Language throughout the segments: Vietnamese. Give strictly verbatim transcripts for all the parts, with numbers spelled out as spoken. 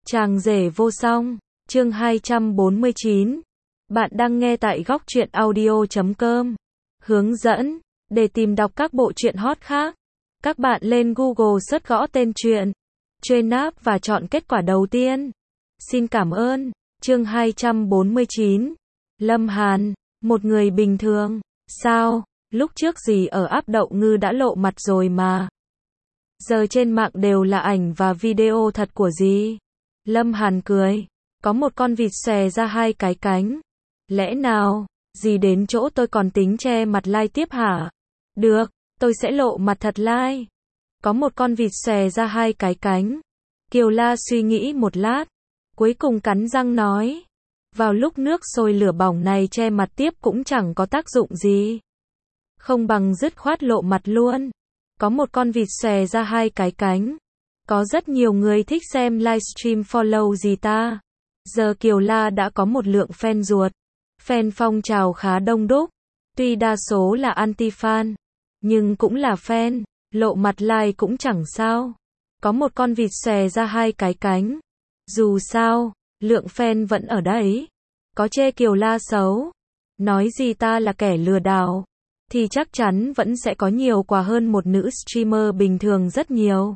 Chàng rể vô song, chương hai trăm bốn mươi chín. Bạn đang nghe tại góc truyện audio chấm com. Hướng dẫn, để tìm đọc các bộ truyện hot khác, các bạn lên Google search gõ tên truyện, truy nạp và chọn kết quả đầu tiên. Xin cảm ơn. Chương hai trăm bốn mươi chín. Lâm Hàn, một người bình thường. Sao, lúc trước gì ở áp đậu ngư đã lộ mặt rồi mà. Giờ trên mạng đều là ảnh và video thật của gì? Lâm Hàn cười. Có một con vịt xòe ra hai cái cánh. Lẽ nào, gì đến chỗ tôi còn tính che mặt live tiếp hả? Được, tôi sẽ lộ mặt thật live. Có một con vịt xòe ra hai cái cánh. Kiều La suy nghĩ một lát, cuối cùng cắn răng nói. Vào lúc nước sôi lửa bỏng này che mặt tiếp cũng chẳng có tác dụng gì. Không bằng dứt khoát lộ mặt luôn. Có một con vịt xòe ra hai cái cánh. Có rất nhiều người thích xem livestream follow gì ta. Giờ Kiều La đã có một lượng fan ruột. Fan phong trào khá đông đúc. Tuy đa số là anti-fan, nhưng cũng là fan. Lộ mặt live cũng chẳng sao. Có một con vịt xòe ra hai cái cánh. Dù sao, lượng fan vẫn ở đấy. Có chê Kiều La xấu, nói gì ta là kẻ lừa đảo, thì chắc chắn vẫn sẽ có nhiều quà hơn một nữ streamer bình thường rất nhiều.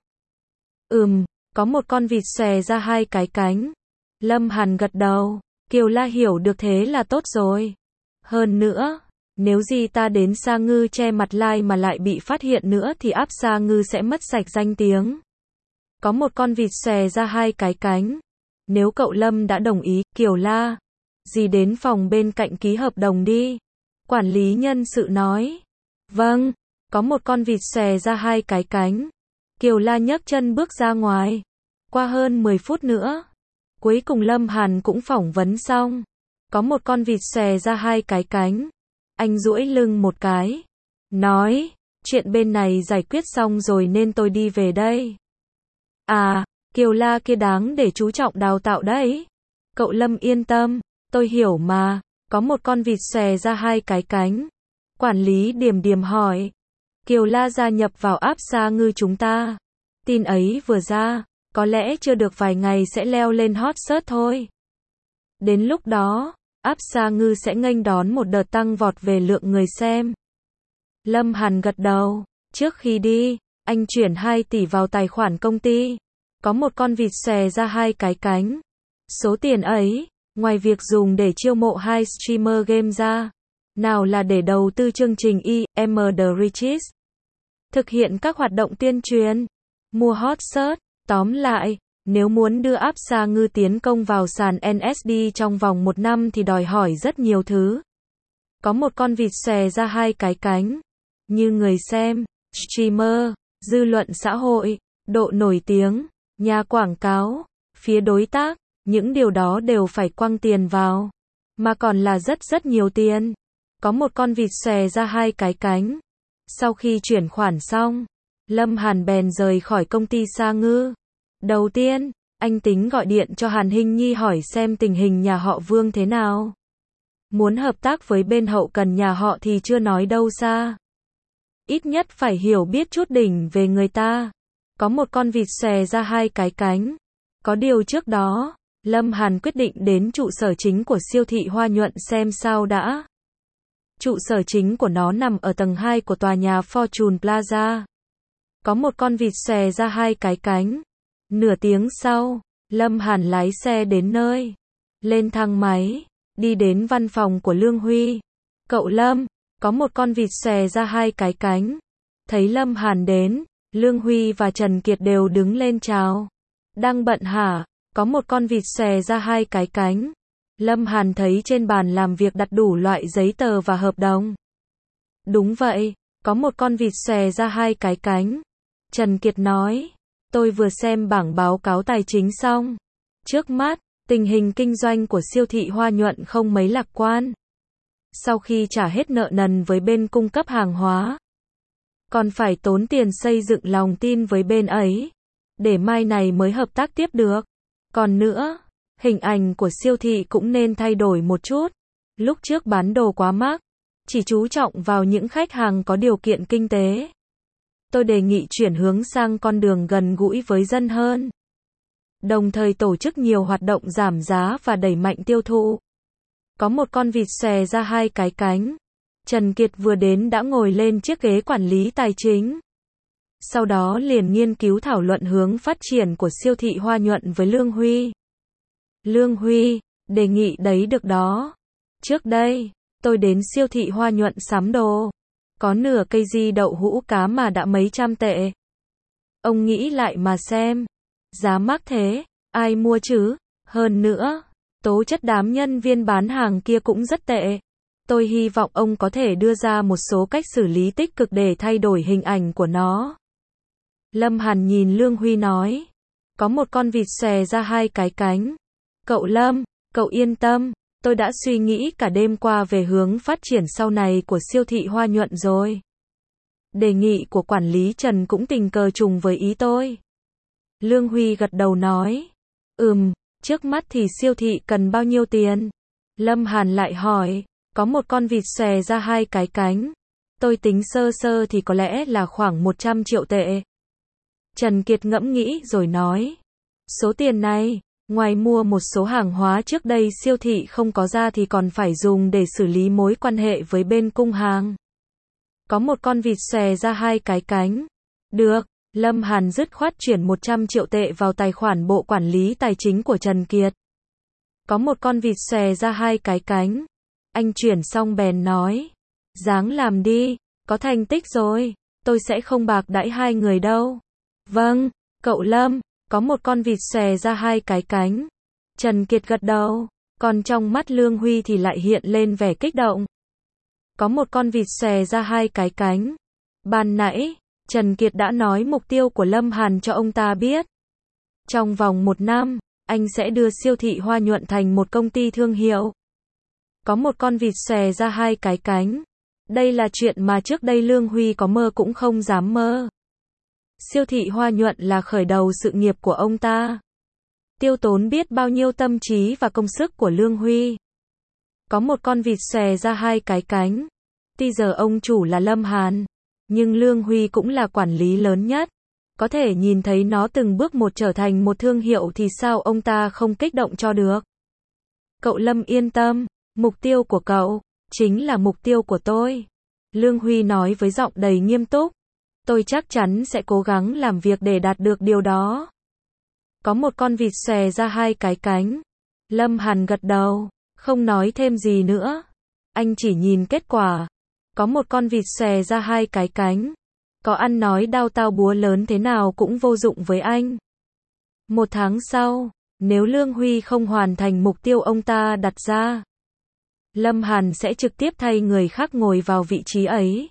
Ừm, có một con vịt xòe ra hai cái cánh. Lâm Hàn gật đầu. Kiều La hiểu được thế là tốt rồi. Hơn nữa, nếu gì ta đến Sa Ngư che mặt live mà lại bị phát hiện nữa thì áp Sa Ngư sẽ mất sạch danh tiếng. Có một con vịt xòe ra hai cái cánh. Nếu cậu Lâm đã đồng ý, Kiều La, dì đến phòng bên cạnh ký hợp đồng đi. Quản lý nhân sự nói. Vâng, có một con vịt xòe ra hai cái cánh. Kiều La nhấc chân bước ra ngoài. Qua hơn mười phút nữa, cuối cùng Lâm Hàn cũng phỏng vấn xong. Có một con vịt xòe ra hai cái cánh. Anh duỗi lưng một cái, nói, chuyện bên này giải quyết xong rồi nên tôi đi về đây. À, Kiều La kia đáng để chú trọng đào tạo đấy. Cậu Lâm yên tâm, tôi hiểu mà. Có một con vịt xòe ra hai cái cánh. Quản lý Điềm Điềm hỏi. Kiều La gia nhập vào app Sa Ngư chúng ta. Tin ấy vừa ra, có lẽ chưa được vài ngày sẽ leo lên hot search thôi. Đến lúc đó, app Sa Ngư sẽ nghênh đón một đợt tăng vọt về lượng người xem. Lâm Hàn gật đầu. Trước khi đi, anh chuyển hai tỷ vào tài khoản công ty. Có một con vịt xòe ra hai cái cánh. Số tiền ấy, ngoài việc dùng để chiêu mộ hai streamer game ra, nào là để đầu tư chương trình I M The Riches, thực hiện các hoạt động tuyên truyền, mua hot search. Tóm lại, nếu muốn đưa app Sa Ngư tiến công vào sàn N S D trong vòng một năm thì đòi hỏi rất nhiều thứ. Có một con vịt xòe ra hai cái cánh. Như người xem, streamer, dư luận xã hội, độ nổi tiếng, nhà quảng cáo, phía đối tác, những điều đó đều phải quăng tiền vào. Mà còn là rất rất nhiều tiền. Có một con vịt xòe ra hai cái cánh. Sau khi chuyển khoản xong, Lâm Hàn bèn rời khỏi công ty Sa Ngư. Đầu tiên, anh tính gọi điện cho Hàn Hinh Nhi hỏi xem tình hình nhà họ Vương thế nào. Muốn hợp tác với bên hậu cần nhà họ thì chưa nói đâu xa. Ít nhất phải hiểu biết chút đỉnh về người ta. Có một con vịt xòe ra hai cái cánh. Có điều trước đó, Lâm Hàn quyết định đến trụ sở chính của siêu thị Hoa Nhuận xem sao đã. Trụ sở chính của nó nằm ở tầng hai của tòa nhà Fortune Plaza. Có một con vịt xòe ra hai cái cánh. Nửa tiếng sau, Lâm Hàn lái xe đến nơi. Lên thang máy, đi đến văn phòng của Lương Huy. Cậu Lâm, có một con vịt xòe ra hai cái cánh. Thấy Lâm Hàn đến, Lương Huy và Trần Kiệt đều đứng lên chào. Đang bận hả? Có một con vịt xòe ra hai cái cánh. Lâm Hàn thấy trên bàn làm việc đặt đủ loại giấy tờ và hợp đồng. Đúng vậy, có một con vịt xòe ra hai cái cánh. Trần Kiệt nói, tôi vừa xem bảng báo cáo tài chính xong. Trước mắt, tình hình kinh doanh của siêu thị Hoa Nhuận không mấy lạc quan. Sau khi trả hết nợ nần với bên cung cấp hàng hóa, còn phải tốn tiền xây dựng lòng tin với bên ấy, để mai này mới hợp tác tiếp được. Còn nữa, hình ảnh của siêu thị cũng nên thay đổi một chút. Lúc trước bán đồ quá mắc, chỉ chú trọng vào những khách hàng có điều kiện kinh tế. Tôi đề nghị chuyển hướng sang con đường gần gũi với dân hơn. đồng thời tổ chức nhiều hoạt động giảm giá và đẩy mạnh tiêu thụ. Có một con vịt xòe ra hai cái cánh. Trần Kiệt vừa đến đã ngồi lên chiếc ghế quản lý tài chính. Sau đó liền nghiên cứu thảo luận hướng phát triển của siêu thị Hoa Nhuận với Lương Huy. Lương Huy, đề nghị đấy được đó. Trước đây, tôi đến siêu thị Hoa Nhuận sắm đồ. Có nửa cây di đậu hũ cá mà đã mấy trăm tệ. Ông nghĩ lại mà xem. Giá mắc thế, ai mua chứ? Hơn nữa, tố chất đám nhân viên bán hàng kia cũng rất tệ. Tôi hy vọng ông có thể đưa ra một số cách xử lý tích cực để thay đổi hình ảnh của nó. Lâm Hàn nhìn Lương Huy nói. Có một con vịt xòe ra hai cái cánh. Cậu Lâm, cậu yên tâm, tôi đã suy nghĩ cả đêm qua về hướng phát triển sau này của siêu thị Hoa Nhuận rồi. Đề nghị của quản lý Trần cũng tình cờ trùng với ý tôi. Lương Huy gật đầu nói. Ừm, trước mắt thì siêu thị cần bao nhiêu tiền? Lâm Hàn lại hỏi. Có một con vịt xòe ra hai cái cánh. Tôi tính sơ sơ thì có lẽ là khoảng một trăm triệu tệ. Trần Kiệt ngẫm nghĩ rồi nói. Số tiền này, ngoài mua một số hàng hóa trước đây siêu thị không có ra thì còn phải dùng để xử lý mối quan hệ với bên cung hàng. Có một con vịt xòe ra hai cái cánh. Được, Lâm Hàn dứt khoát chuyển một trăm triệu tệ vào tài khoản bộ quản lý tài chính của Trần Kiệt. Có một con vịt xòe ra hai cái cánh. Anh chuyển xong bèn nói. Ráng làm đi, có thành tích rồi, tôi sẽ không bạc đãi hai người đâu. Vâng, cậu Lâm, có một con vịt xòe ra hai cái cánh. Trần Kiệt gật đầu, còn trong mắt Lương Huy thì lại hiện lên vẻ kích động. Có một con vịt xòe ra hai cái cánh. Ban nãy, Trần Kiệt đã nói mục tiêu của Lâm Hàn cho ông ta biết. Trong vòng một năm, anh sẽ đưa siêu thị Hoa Nhuận thành một công ty thương hiệu. Có một con vịt xòe ra hai cái cánh. Đây là chuyện mà trước đây Lương Huy có mơ cũng không dám mơ. Siêu thị Hoa Nhuận là khởi đầu sự nghiệp của ông ta. Tiêu tốn biết bao nhiêu tâm trí và công sức của Lương Huy. Có một con vịt xòe ra hai cái cánh. Tuy giờ ông chủ là Lâm Hàn, nhưng Lương Huy cũng là quản lý lớn nhất. Có thể nhìn thấy nó từng bước một trở thành một thương hiệu thì sao ông ta không kích động cho được. Cậu Lâm yên tâm, mục tiêu của cậu chính là mục tiêu của tôi. Lương Huy nói với giọng đầy nghiêm túc. Tôi chắc chắn sẽ cố gắng làm việc để đạt được điều đó. Có một con vịt xòe ra hai cái cánh. Lâm Hàn gật đầu, không nói thêm gì nữa. Anh chỉ nhìn kết quả. Có một con vịt xòe ra hai cái cánh. Có ăn nói đao tao búa lớn thế nào cũng vô dụng với anh. Một tháng sau, nếu Lương Huy không hoàn thành mục tiêu ông ta đặt ra, Lâm Hàn sẽ trực tiếp thay người khác ngồi vào vị trí ấy.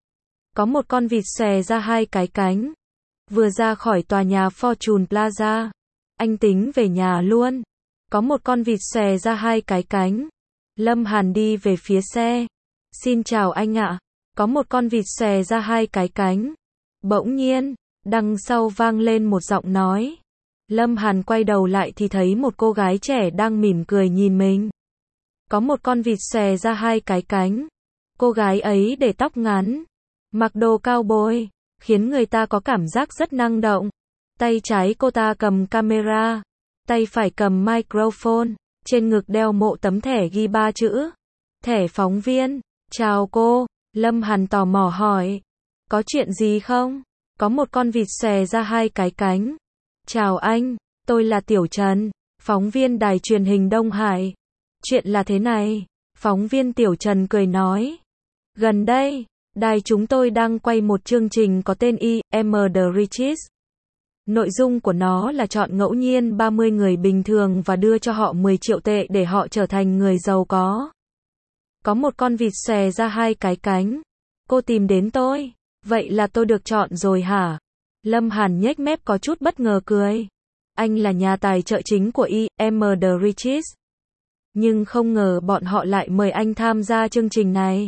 Có một con vịt xòe ra hai cái cánh. Vừa ra khỏi tòa nhà Fortune Plaza, anh tính về nhà luôn. Có một con vịt xòe ra hai cái cánh. Lâm Hàn đi về phía xe. Xin chào anh ạ. Có một con vịt xòe ra hai cái cánh. Bỗng nhiên, đằng sau vang lên một giọng nói. Lâm Hàn quay đầu lại thì thấy một cô gái trẻ đang mỉm cười nhìn mình. Có một con vịt xòe ra hai cái cánh. Cô gái ấy để tóc ngắn, mặc đồ cowboy, khiến người ta có cảm giác rất năng động. Tay trái cô ta cầm camera, tay phải cầm microphone, trên ngực đeo một tấm thẻ ghi ba chữ. Thẻ phóng viên. Chào cô, Lâm Hàn tò mò hỏi. Có chuyện gì không? Có một con vịt xòe ra hai cái cánh. Chào anh, tôi là Tiểu Trần, phóng viên đài truyền hình Đông Hải. Chuyện là thế này, phóng viên Tiểu Trần cười nói. Gần đây, đài chúng tôi đang quay một chương trình có tên I Am The Richest. Nội dung của nó là chọn ngẫu nhiên ba mươi người bình thường và đưa cho họ mười triệu tệ để họ trở thành người giàu có. Có một con vịt xòe ra hai cái cánh. Cô tìm đến tôi, vậy là tôi được chọn rồi hả? Lâm Hàn nhếch mép có chút bất ngờ cười. Anh là nhà tài trợ chính của I Am The Richest. Nhưng không ngờ bọn họ lại mời anh tham gia chương trình này.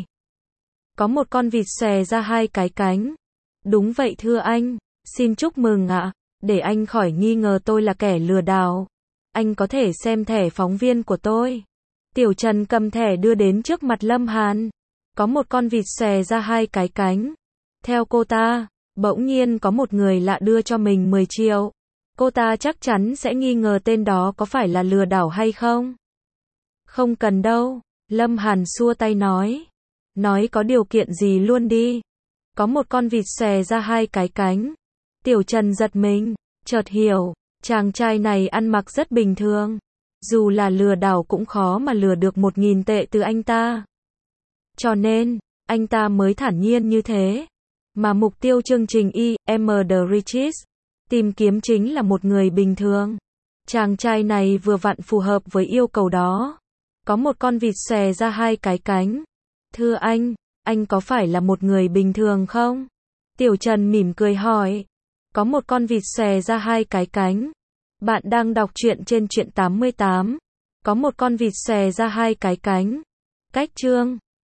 Có một con vịt xòe ra hai cái cánh. Đúng vậy thưa anh, xin chúc mừng ạ. Để anh khỏi nghi ngờ tôi là kẻ lừa đảo, anh có thể xem thẻ phóng viên của tôi. Tiểu Trần cầm thẻ đưa đến trước mặt Lâm Hàn. Có một con vịt xòe ra hai cái cánh. Theo cô ta, bỗng nhiên có một người lạ đưa cho mình mười triệu. Cô ta chắc chắn sẽ nghi ngờ tên đó có phải là lừa đảo hay không. Không cần đâu, Lâm Hàn xua tay nói. Nói có điều kiện gì luôn đi. Có một con vịt xòe ra hai cái cánh. Tiểu Trần giật mình, chợt hiểu, chàng trai này ăn mặc rất bình thường. Dù là lừa đảo cũng khó mà lừa được một nghìn tệ từ anh ta. Cho nên, anh ta mới thản nhiên như thế. Mà mục tiêu chương trình I am the Richest tìm kiếm chính là một người bình thường. Chàng trai này vừa vặn phù hợp với yêu cầu đó. Có một con vịt xòe ra hai cái cánh. Thưa anh, anh có phải là một người bình thường không? Tiểu Trần mỉm cười hỏi. Có một con vịt xòe ra hai cái cánh. Bạn đang đọc truyện trên truyện tám mươi tám. Có một con vịt xòe ra hai cái cánh. Cách chương